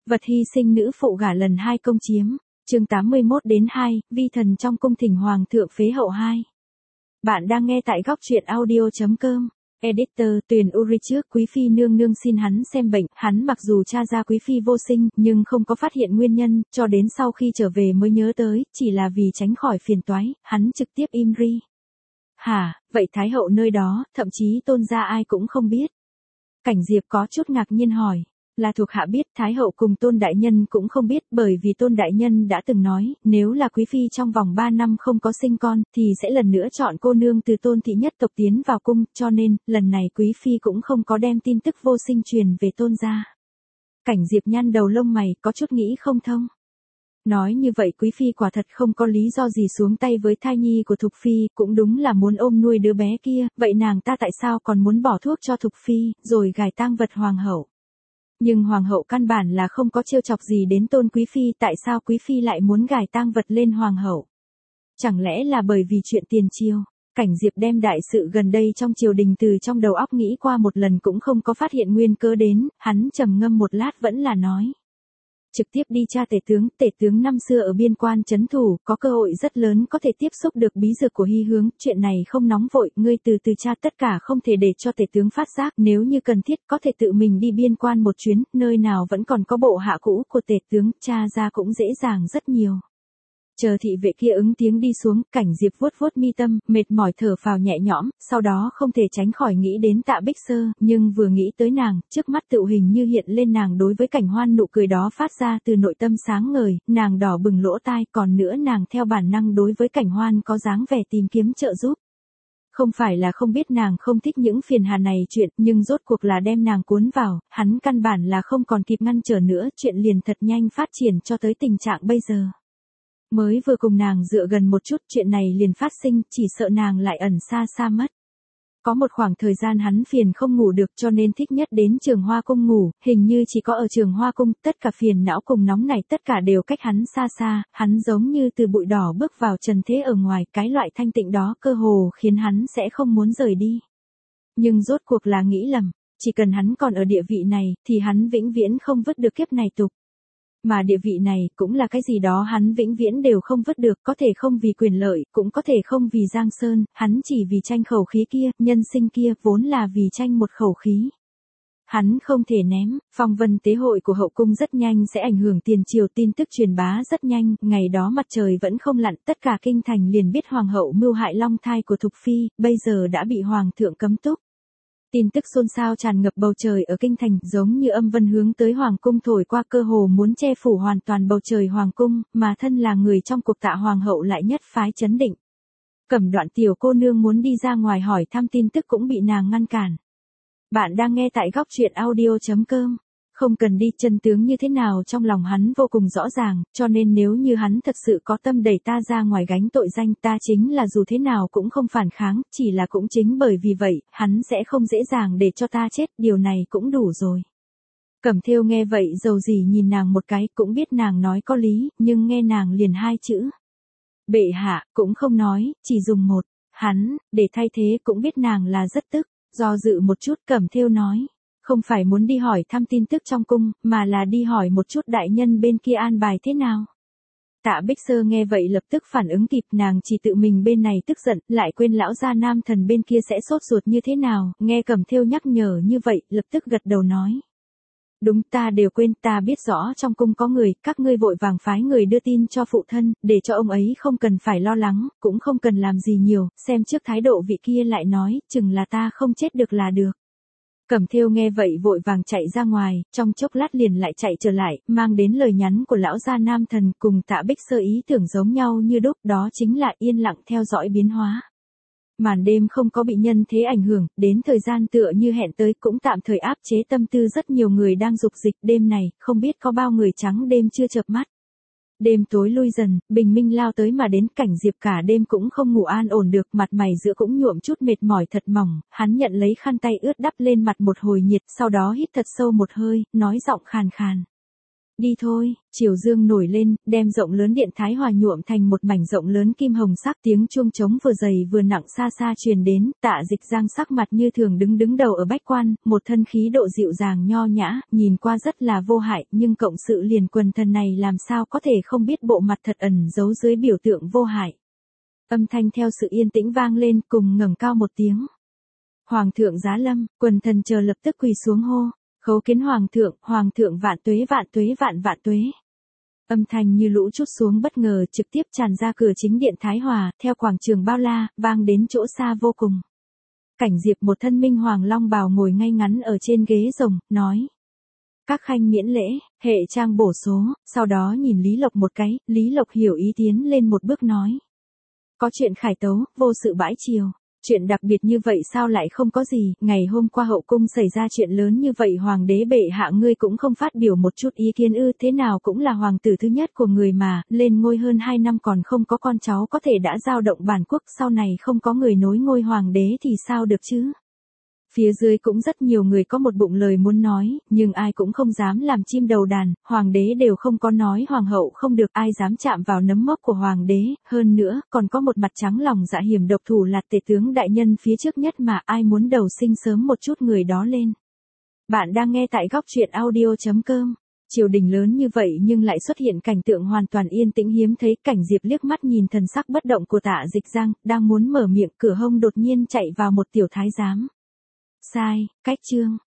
Vật hy sinh nữ phụ gả lần 2 công chiếm. Chương 81-2, vi thần trong cung thỉnh hoàng thượng phế hậu 2. Bạn đang nghe tại góc truyện audio.com. Editor Tuyền Uri trước quý phi nương nương xin hắn xem bệnh, hắn mặc dù tra ra quý phi vô sinh, nhưng không có phát hiện nguyên nhân, cho đến sau khi trở về mới nhớ tới, chỉ là vì tránh khỏi phiền toái, hắn trực tiếp im ri. Hả, vậy thái hậu nơi đó, thậm chí tôn gia ai cũng không biết. Cảnh Diệp có chút ngạc nhiên hỏi. Là thuộc hạ biết, thái hậu cùng tôn đại nhân cũng không biết, bởi vì tôn đại nhân đã từng nói, nếu là quý phi trong vòng 3 năm không có sinh con, thì sẽ lần nữa chọn cô nương từ tôn thị nhất tộc tiến vào cung, cho nên, lần này quý phi cũng không có đem tin tức vô sinh truyền về tôn gia. Cảnh Diệp nhăn đầu lông mày, có chút nghĩ không thông. Nói như vậy quý phi quả thật không có lý do gì xuống tay với thai nhi của Thục phi, cũng đúng là muốn ôm nuôi đứa bé kia, vậy nàng ta tại sao còn muốn bỏ thuốc cho Thục phi, rồi gài tang vật hoàng hậu. Nhưng hoàng hậu căn bản là không có trêu chọc gì đến tôn quý phi, tại sao quý phi lại muốn gài tang vật lên hoàng hậu? Chẳng lẽ là bởi vì chuyện tiền triều? Cảnh Diệp đem đại sự gần đây trong triều đình từ trong đầu óc nghĩ qua một lần cũng không có phát hiện nguyên cớ đến, hắn trầm ngâm một lát vẫn là nói. Trực tiếp đi tra tể tướng năm xưa ở biên quan trấn thủ, có cơ hội rất lớn có thể tiếp xúc được bí dược của Hy Hướng, chuyện này không nóng vội, ngươi từ từ tra tất cả không thể để cho tể tướng phát giác, nếu như cần thiết có thể tự mình đi biên quan một chuyến, nơi nào vẫn còn có bộ hạ cũ của tể tướng, tra ra cũng dễ dàng rất nhiều. Chờ thị vệ kia ứng tiếng đi xuống, Cảnh Diệp vuốt vuốt mi tâm, mệt mỏi thở phào nhẹ nhõm, sau đó không thể tránh khỏi nghĩ đến Tạ Bích Sơ, nhưng vừa nghĩ tới nàng, trước mắt tự hình như hiện lên nàng đối với Cảnh Hoan nụ cười đó phát ra từ nội tâm sáng ngời, nàng đỏ bừng lỗ tai, còn nữa nàng theo bản năng đối với Cảnh Hoan có dáng vẻ tìm kiếm trợ giúp. Không phải là không biết nàng không thích những phiền hà này chuyện, nhưng rốt cuộc là đem nàng cuốn vào, hắn căn bản là không còn kịp ngăn trở nữa, chuyện liền thật nhanh phát triển cho tới tình trạng bây giờ. Mới vừa cùng nàng dựa gần một chút, chuyện này liền phát sinh, chỉ sợ nàng lại ẩn xa xa mất. Có một khoảng thời gian hắn phiền không ngủ được cho nên thích nhất đến Trường Hoa Cung ngủ, hình như chỉ có ở Trường Hoa Cung, tất cả phiền não cùng nóng này tất cả đều cách hắn xa xa, hắn giống như từ bụi đỏ bước vào trần thế ở ngoài, cái loại thanh tịnh đó cơ hồ khiến hắn sẽ không muốn rời đi. Nhưng rốt cuộc là nghĩ lầm, chỉ cần hắn còn ở địa vị này, thì hắn vĩnh viễn không vứt được kiếp này tục. Mà địa vị này cũng là cái gì đó hắn vĩnh viễn đều không vứt được, có thể không vì quyền lợi, cũng có thể không vì giang sơn, hắn chỉ vì tranh khẩu khí kia, nhân sinh kia, vốn là vì tranh một khẩu khí. Hắn không thể ném, phong vân tế hội của hậu cung rất nhanh sẽ ảnh hưởng tiền triều, tin tức truyền bá rất nhanh, ngày đó mặt trời vẫn không lặn, tất cả kinh thành liền biết hoàng hậu mưu hại long thai của Thục phi, bây giờ đã bị hoàng thượng cấm túc. Tin tức xôn xao tràn ngập bầu trời ở kinh thành, giống như âm vân hướng tới hoàng cung thổi qua, cơ hồ muốn che phủ hoàn toàn bầu trời hoàng cung, mà thân là người trong cuộc Tạ hoàng hậu lại nhất phái chấn định. Cẩm Đoạn tiểu cô nương muốn đi ra ngoài hỏi thăm tin tức cũng bị nàng ngăn cản. Bạn đang nghe tại góc truyện audio.com. Không cần đi, chân tướng như thế nào trong lòng hắn vô cùng rõ ràng, cho nên nếu như hắn thật sự có tâm đẩy ta ra ngoài gánh tội danh, ta chính là dù thế nào cũng không phản kháng, chỉ là cũng chính bởi vì vậy, hắn sẽ không dễ dàng để cho ta chết, điều này cũng đủ rồi. Cẩm Thêu nghe vậy dầu dĩ nhìn nàng một cái, cũng biết nàng nói có lý, nhưng nghe nàng liền 2 chữ. Bệ hạ, cũng không nói, chỉ dùng một, hắn, để thay thế cũng biết nàng là rất tức, do dự một chút Cẩm Thêu nói. Không phải muốn đi hỏi thăm tin tức trong cung, mà là đi hỏi một chút đại nhân bên kia an bài thế nào. Tạ Bích Sơ nghe vậy lập tức phản ứng kịp, nàng chỉ tự mình bên này tức giận, lại quên lão gia nam thần bên kia sẽ sốt ruột như thế nào, nghe Cẩm Thêu nhắc nhở như vậy, lập tức gật đầu nói. Đúng, ta đều quên, ta biết rõ trong cung có người, các ngươi vội vàng phái người đưa tin cho phụ thân, để cho ông ấy không cần phải lo lắng, cũng không cần làm gì nhiều, xem trước thái độ vị kia lại nói, chừng là ta không chết được là được. Cẩm Thêu nghe vậy vội vàng chạy ra ngoài, trong chốc lát liền lại chạy trở lại, mang đến lời nhắn của lão gia nam thần, cùng Tạ Bích Sơ ý tưởng giống nhau như đúc, đó chính là yên lặng theo dõi biến hóa. Màn đêm không có bị nhân thế ảnh hưởng, đến thời gian tựa như hẹn tới cũng tạm thời áp chế tâm tư rất nhiều người đang dục dịch, đêm này, không biết có bao người trắng đêm chưa chợp mắt. Đêm tối lui dần, bình minh lao tới mà đến, Cảnh Diệp cả đêm cũng không ngủ an ổn được, mặt mày giữa cũng nhuộm chút mệt mỏi thật mỏng, hắn nhận lấy khăn tay ướt đắp lên mặt một hồi nhiệt, sau đó hít thật sâu một hơi, nói giọng khàn khàn. Đi thôi, chiều dương nổi lên, đem rộng lớn điện thái hòa nhuộm thành một mảnh rộng lớn kim hồng sắc, tiếng chuông trống vừa dày vừa nặng xa xa truyền đến, Tạ Dịch Giang sắc mặt như thường đứng đầu ở bách quan, một thân khí độ dịu dàng nho nhã, nhìn qua rất là vô hại, nhưng cộng sự liền quần thần này làm sao có thể không biết bộ mặt thật ẩn giấu dưới biểu tượng vô hại. Âm thanh theo sự yên tĩnh vang lên, cùng ngẩng cao một tiếng. Hoàng thượng giá lâm, quần thần chờ lập tức quỳ xuống hô. Khấu kiến hoàng thượng vạn tuế vạn tuế. Âm thanh như lũ trút xuống bất ngờ trực tiếp tràn ra cửa chính điện Thái Hòa, theo quảng trường bao la, vang đến chỗ xa vô cùng. Cảnh Diệp một thân minh hoàng long bào ngồi ngay ngắn ở trên ghế rồng, nói. Các khanh miễn lễ, hệ trang bổ số, sau đó nhìn Lý Lộc một cái, Lý Lộc hiểu ý tiến lên một bước nói. Có chuyện khải tấu, vô sự bãi triều. Chuyện đặc biệt như vậy sao lại không có gì, ngày hôm qua hậu cung xảy ra chuyện lớn như vậy hoàng đế bệ hạ ngươi cũng không phát biểu một chút ý kiến ư, thế nào cũng là hoàng tử thứ nhất của người mà, lên ngôi hơn 2 năm còn không có con cháu có thể đã dao động bản quốc, sau này không có người nối ngôi hoàng đế thì sao được chứ. Phía dưới cũng rất nhiều người có một bụng lời muốn nói, nhưng ai cũng không dám làm chim đầu đàn, hoàng đế đều không có nói hoàng hậu không được, ai dám chạm vào nấm mốc của hoàng đế, hơn nữa, còn có một mặt trắng lòng dạ hiểm độc thủ lạt tể tướng đại nhân phía trước nhất mà ai muốn đầu sinh sớm một chút người đó lên. Bạn đang nghe tại góc truyện audio.com. Triều đình lớn như vậy nhưng lại xuất hiện cảnh tượng hoàn toàn yên tĩnh hiếm thấy, Cảnh Diệp liếc mắt nhìn thần sắc bất động của Tạ Dịch Giang, đang muốn mở miệng, cửa hông đột nhiên chạy vào một tiểu thái giám. Sai, cách chương.